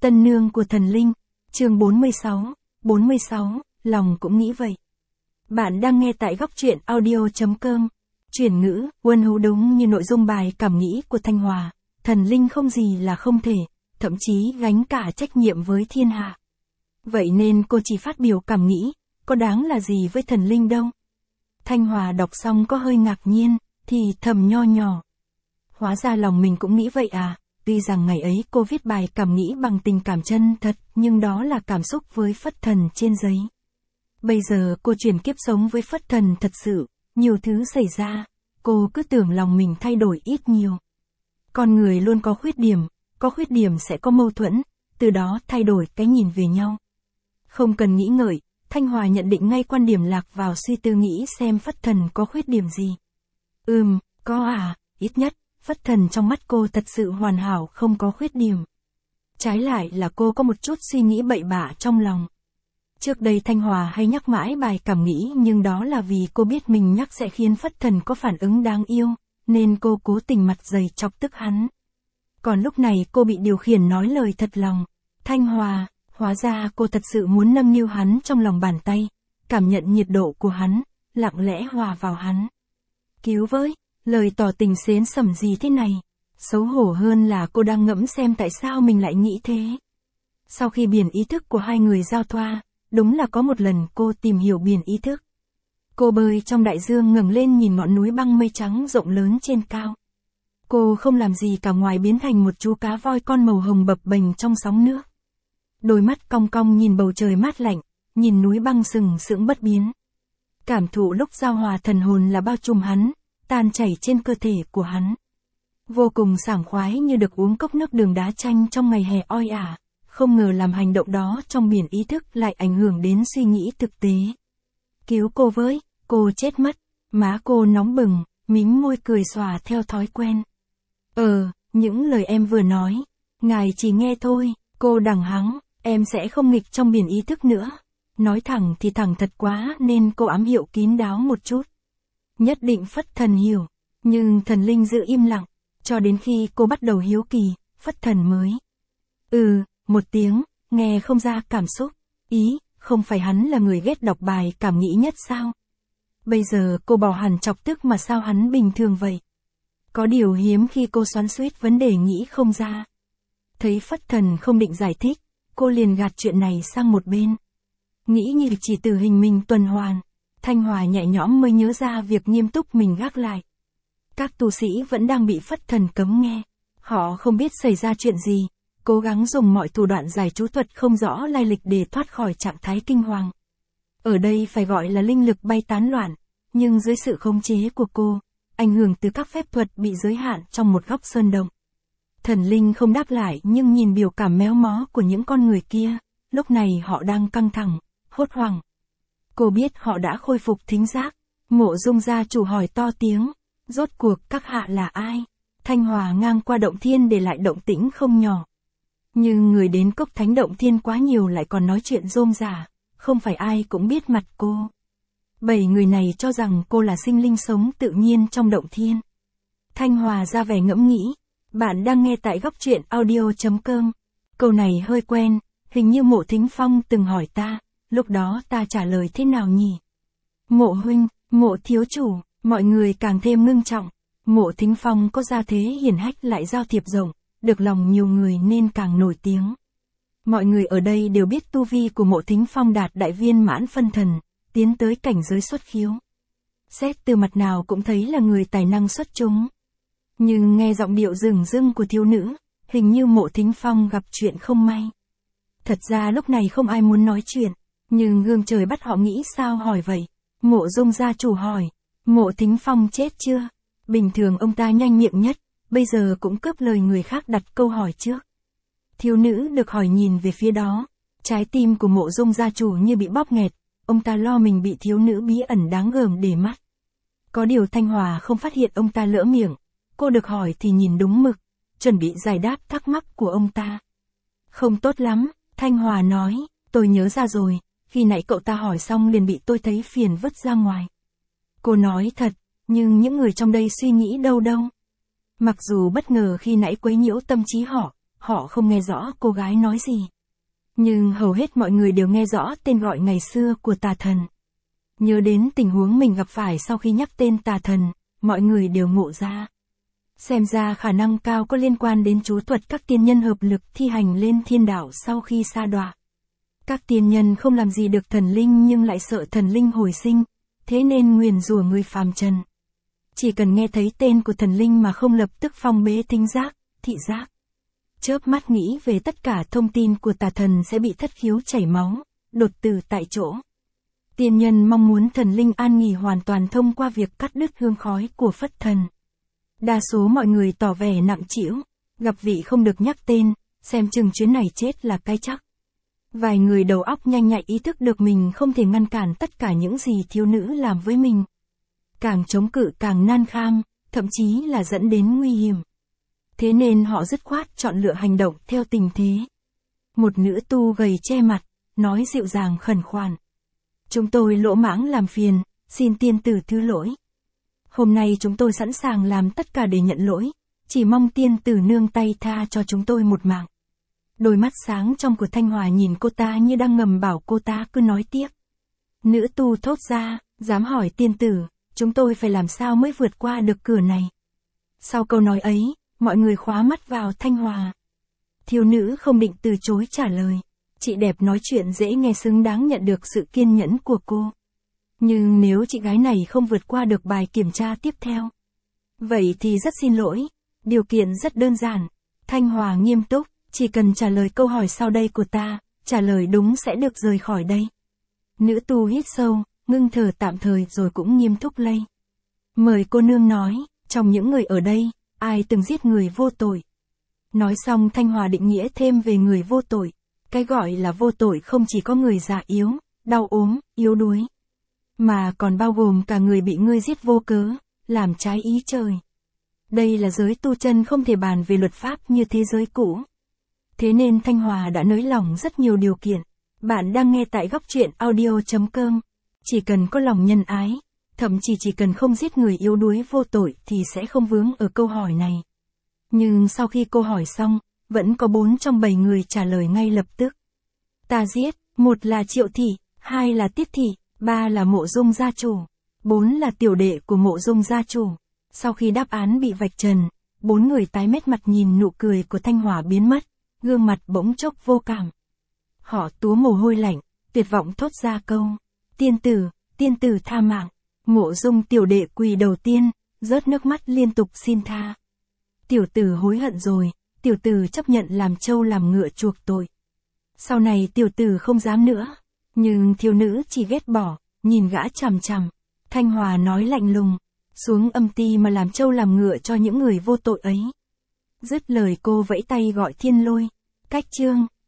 Tân nương của thần linh, chương 46, lòng cũng nghĩ vậy. Bạn đang nghe tại góc truyện audio.com. Chuyển ngữ, Quân Hữu đúng như nội dung bài cảm nghĩ của Thanh Hòa, thần linh không gì là không thể, thậm chí gánh cả trách nhiệm với thiên hạ. Vậy nên cô chỉ phát biểu cảm nghĩ, có đáng là gì với thần linh đâu. Thanh Hòa đọc xong có hơi ngạc nhiên, thì thầm nho nhỏ. Hóa ra lòng mình cũng nghĩ vậy à, tuy rằng ngày ấy cô viết bài cảm nghĩ bằng tình cảm chân thật, nhưng đó là cảm xúc với phất thần trên giấy. Bây giờ cô chuyển kiếp sống với phất thần thật sự, nhiều thứ xảy ra, cô cứ tưởng lòng mình thay đổi ít nhiều. Con người luôn có khuyết điểm sẽ có mâu thuẫn, từ đó thay đổi cái nhìn về nhau. Không cần nghĩ ngợi, Thanh Hòa nhận định ngay quan điểm lạc vào suy tư nghĩ xem phất thần có khuyết điểm gì. Có à, ít nhất, phất thần trong mắt cô thật sự hoàn hảo không có khuyết điểm. Trái lại là cô có một chút suy nghĩ bậy bạ trong lòng. Trước đây Thanh Hòa hay nhắc mãi bài cảm nghĩ nhưng đó là vì cô biết mình nhắc sẽ khiến phất thần có phản ứng đáng yêu, nên cô cố tình mặt dày chọc tức hắn. Còn lúc này cô bị điều khiển nói lời thật lòng. Thanh Hòa, hóa ra cô thật sự muốn nâng niu hắn trong lòng bàn tay, cảm nhận nhiệt độ của hắn, lặng lẽ hòa vào hắn. Cứu với, lời tỏ tình xến sẩm gì thế này, xấu hổ hơn là cô đang ngẫm xem tại sao mình lại nghĩ thế. Sau khi biển ý thức của hai người giao thoa, đúng là có một lần cô tìm hiểu biển ý thức. Cô bơi trong đại dương ngẩng lên nhìn ngọn núi băng mây trắng rộng lớn trên cao. Cô không làm gì cả ngoài biến thành một chú cá voi con màu hồng bập bềnh trong sóng nước. Đôi mắt cong cong nhìn bầu trời mát lạnh, nhìn núi băng sừng sững bất biến. Cảm thụ lúc giao hòa thần hồn là bao trùm hắn, tan chảy trên cơ thể của hắn. Vô cùng sảng khoái như được uống cốc nước đường đá chanh trong ngày hè oi ả, không ngờ làm hành động đó trong biển ý thức lại ảnh hưởng đến suy nghĩ thực tế. Cứu cô với, cô chết mất, má cô nóng bừng, mím môi cười xòa theo thói quen. Những lời em vừa nói, ngài chỉ nghe thôi, cô đằng hắng, em sẽ không nghịch trong biển ý thức nữa. Nói thẳng thì thẳng thật quá nên cô ám hiệu kín đáo một chút. Nhất định phất thần hiểu, nhưng thần linh giữ im lặng, cho đến khi cô bắt đầu hiếu kỳ, phất thần mới. Một tiếng, nghe không ra cảm xúc, không phải hắn là người ghét đọc bài cảm nghĩ nhất sao? Bây giờ cô bỏ hẳn chọc tức mà sao hắn bình thường vậy? Có điều hiếm khi cô xoắn xuýt vấn đề nghĩ không ra. Thấy phất thần không định giải thích, cô liền gạt chuyện này sang một bên. Nghĩ như chỉ tử hình mình tuần hoàn, Thanh Hòa nhẹ nhõm mới nhớ ra việc nghiêm túc mình gác lại. Các tu sĩ vẫn đang bị phất thần cấm nghe. Họ không biết xảy ra chuyện gì, cố gắng dùng mọi thủ đoạn giải chú thuật không rõ lai lịch để thoát khỏi trạng thái kinh hoàng. Ở đây phải gọi là linh lực bay tán loạn, nhưng dưới sự khống chế của cô, ảnh hưởng từ các phép thuật bị giới hạn trong một góc sơn động. Thần linh không đáp lại nhưng nhìn biểu cảm méo mó của những con người kia, lúc này họ đang căng thẳng, hốt hoảng. Cô biết họ đã khôi phục thính giác. Mộ Dung gia chủ hỏi to tiếng, rốt cuộc các hạ là ai? Thanh Hòa ngang qua động thiên để lại động tĩnh không nhỏ. Nhưng người đến cốc thánh động thiên quá nhiều lại còn nói chuyện rôm rả, không phải ai cũng biết mặt cô. 7 người này cho rằng cô là sinh linh sống tự nhiên trong động thiên. Thanh Hòa ra vẻ ngẫm nghĩ, bạn đang nghe tại góc truyện audio.com. Câu này hơi quen, hình như Mộ Thính Phong từng hỏi ta, lúc đó ta trả lời thế nào nhỉ? Mộ huynh, Mộ thiếu chủ, mọi người càng thêm ngưng trọng. Mộ Thính Phong có gia thế hiển hách lại giao thiệp rộng, được lòng nhiều người nên càng nổi tiếng. Mọi người ở đây đều biết tu vi của Mộ Thính Phong đạt đại viên mãn phân thần, tiến tới cảnh giới xuất khiếu. Xét từ mặt nào cũng thấy là người tài năng xuất chúng. Nhưng nghe giọng điệu rừng rưng của thiếu nữ, hình như Mộ Thính Phong gặp chuyện không may. Thật ra lúc này không ai muốn nói chuyện, nhưng gương trời bắt họ nghĩ sao hỏi vậy. Mộ Dung gia chủ hỏi, Mộ Thính Phong chết chưa? Bình thường ông ta nhanh miệng nhất, bây giờ cũng cướp lời người khác đặt câu hỏi trước. Thiếu nữ được hỏi nhìn về phía đó, trái tim của Mộ Dung gia chủ như bị bóp nghẹt, ông ta lo mình bị thiếu nữ bí ẩn đáng gờm để mắt. Có điều Thanh Hòa không phát hiện ông ta lỡ miệng, cô được hỏi thì nhìn đúng mực, chuẩn bị giải đáp thắc mắc của ông ta. Không tốt lắm, Thanh Hòa nói, tôi nhớ ra rồi, khi nãy cậu ta hỏi xong liền bị tôi thấy phiền vứt ra ngoài. Cô nói thật, nhưng những người trong đây suy nghĩ đâu. Mặc dù bất ngờ khi nãy quấy nhiễu tâm trí họ họ không nghe rõ cô gái nói gì. Nhưng hầu hết mọi người đều nghe rõ tên gọi ngày xưa của tà thần. Nhớ đến tình huống mình gặp phải sau khi nhắc tên tà thần, mọi người đều ngộ ra. Xem ra khả năng cao có liên quan đến chú thuật các tiên nhân hợp lực thi hành lên thiên đạo sau khi sa đọa. Các tiên nhân không làm gì được thần linh nhưng lại sợ thần linh hồi sinh, thế nên nguyền rủa người phàm trần. Chỉ cần nghe thấy tên của thần linh mà không lập tức phong bế thính giác, thị giác. Chớp mắt nghĩ về tất cả thông tin của tà thần sẽ bị thất khiếu chảy máu, đột tử tại chỗ. Tiên nhân mong muốn thần linh an nghỉ hoàn toàn thông qua việc cắt đứt hương khói của Phất thần. Đa số mọi người tỏ vẻ nặng trĩu, gặp vị không được nhắc tên, xem chừng chuyến này chết là cái chắc. Vài người đầu óc nhanh nhạy ý thức được mình không thể ngăn cản tất cả những gì thiếu nữ làm với mình. Càng chống cự càng nan kham, thậm chí là dẫn đến nguy hiểm. Thế nên họ dứt khoát chọn lựa hành động theo tình thế. Một nữ tu gầy che mặt, nói dịu dàng khẩn khoản. Chúng tôi lỗ mãng làm phiền, xin tiên tử thứ lỗi. Hôm nay chúng tôi sẵn sàng làm tất cả để nhận lỗi, chỉ mong tiên tử nương tay tha cho chúng tôi một mạng. Đôi mắt sáng trong của Thanh Hòa nhìn cô ta như đang ngầm bảo cô ta cứ nói tiếp. Nữ tu thốt ra, dám hỏi tiên tử, chúng tôi phải làm sao mới vượt qua được cửa này. Sau câu nói ấy, mọi người khóa mắt vào Thanh Hòa. Thiếu nữ không định từ chối trả lời. Chị đẹp nói chuyện dễ nghe xứng đáng nhận được sự kiên nhẫn của cô. Nhưng nếu chị gái này không vượt qua được bài kiểm tra tiếp theo, vậy thì rất xin lỗi. Điều kiện rất đơn giản. Thanh Hòa nghiêm túc, chỉ cần trả lời câu hỏi sau đây của ta, trả lời đúng sẽ được rời khỏi đây. Nữ tu hít sâu, ngưng thở tạm thời rồi cũng nghiêm túc lây. Mời cô nương nói, trong những người ở đây, ai từng giết người vô tội? Nói xong Thanh Hòa định nghĩa thêm về người vô tội. Cái gọi là vô tội không chỉ có người già yếu, đau ốm, yếu đuối, mà còn bao gồm cả người bị ngươi giết vô cớ, làm trái ý trời. Đây là giới tu chân không thể bàn về luật pháp như thế giới cũ. Thế nên Thanh Hòa đã nới lỏng rất nhiều điều kiện. Bạn đang nghe tại góc truyện audio.com. Chỉ cần có lòng nhân ái, thậm chí chỉ cần không giết người yếu đuối vô tội thì sẽ không vướng ở câu hỏi này. Nhưng sau khi cô hỏi xong, vẫn có 4 trong 7 người trả lời ngay lập tức. Ta giết, 1 là Triệu Thị, 2 là Tiết Thị, 3 là Mộ Dung gia chủ, 4 là tiểu đệ của Mộ Dung gia chủ. Sau khi đáp án bị vạch trần, 4 người tái mét mặt nhìn nụ cười của Thanh Hòa biến mất, gương mặt bỗng chốc vô cảm. Họ túa mồ hôi lạnh, tuyệt vọng thốt ra câu, tiên tử tha mạng. Mộ Dung tiểu đệ quỳ đầu tiên, rớt nước mắt liên tục xin tha. Tiểu tử hối hận rồi, tiểu tử chấp nhận làm trâu làm ngựa chuộc tội. Sau này tiểu tử không dám nữa. Nhưng thiếu nữ chỉ ghét bỏ, nhìn gã chằm chằm. Thanh Hòa nói lạnh lùng, xuống âm ti mà làm trâu làm ngựa cho những người vô tội ấy. Dứt lời cô vẫy tay gọi Thiên Lôi. Cách chương